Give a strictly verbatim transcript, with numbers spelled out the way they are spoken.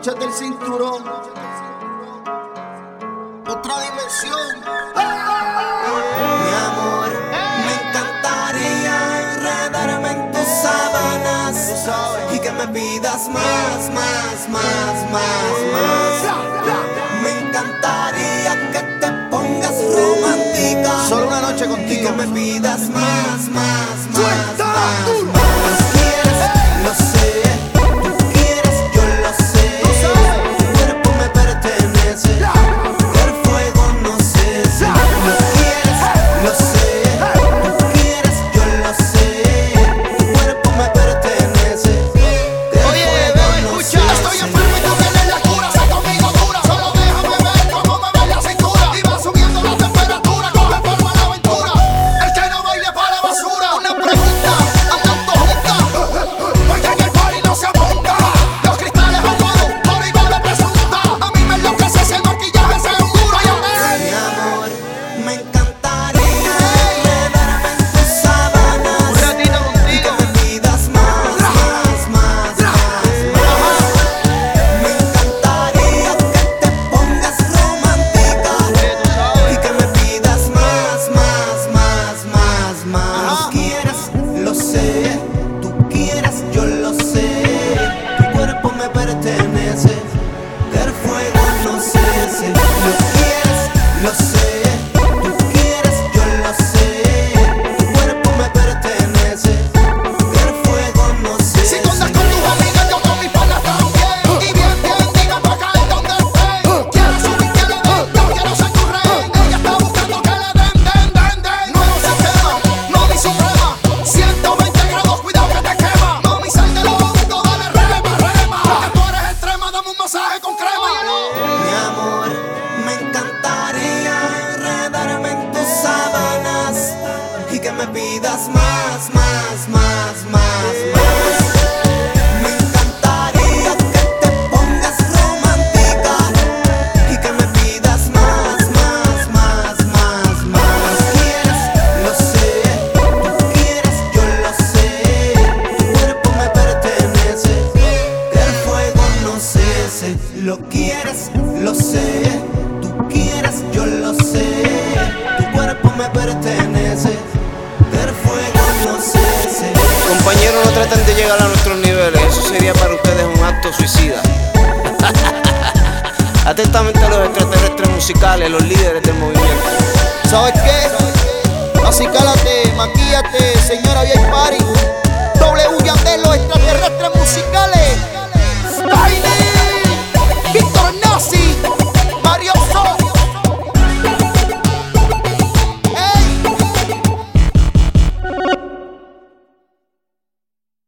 abróchate el cinturón. Otra dimensión. Mi amor, me encantaría enredarme en tus sábanas y que me pidas más, más, más, más, más. Me encantaría que te pongas romántica. Solo una noche contigo. Y que me pidas más, más, más, más, más. Quieres, lo sé. Tú quieres, yo lo sé. Tu cuerpo me pertenece. El fuego no cesa. Lo quieres, lo sé. Tú quieres, yo lo sé. Tu cuerpo me pertenece. El Oye, fuego ven, no escucha. cesa. Estoy enfermo y tú tienes la cura. Sé conmigo dura. Solo déjame ver cómo me ve la cintura. Y va subiendo la temperatura. Coge forma la aventura. El que no baile para la basura. Una pregunta, andan todos juntas. Porque en el party no se apunta. Los cristales aguados, por ahí va la presunta. A mí me enloquece ese maquillaje seguro. Mi amor, me encantaría enredarme en tus sábanas Un ratito y contigo. que me pidas más, más, más, más, más. Me encantaría que te pongas romántica y que me pidas más, más, más, más, más. Quieres, lo sé. Tú quieres, yo lo sé. Tu cuerpo me pertenece. El fuego no cese. Lo quieres, lo sé. Tú quieres, yo lo sé. Tu cuerpo me pertenece. El fuego no Si cese. tú andas con tus amigas, yo con mis panas también. Y bien, bien, digan pa' caer donde estén. Quiero subir, que le den, yo quiero ser tu rey. Ella está buscando que le den, den, den, den. Nuevo sistema, mami suprema. ciento veinte grados, cuidado que te quema. Mami, sal de lo hondo, dale rema, rema. Porque tú eres extrema, dame un masaje con crema. Mi amor, me encantaría enredarme en tus sábanas y que me pidas más, más, más, más, más. Me encantaría que te pongas romántica y que me pidas más, más, más, más, más. Quieres, lo sé. Tú quieres, yo lo sé. Tu cuerpo me pertenece. El fuego no cese. Lo quieres, lo sé. Tú quieres, yo lo sé. Tu cuerpo me pertenece. El fuego no cese. Compañeros, no traten de llegar a nuestros niveles, eso sería para ustedes un acto suicida. Atentamente a los extraterrestres musicales, los líderes del movimiento. ¿Sabes qué? Acicálate, maquíllate, señora V I P Party. W Yandelo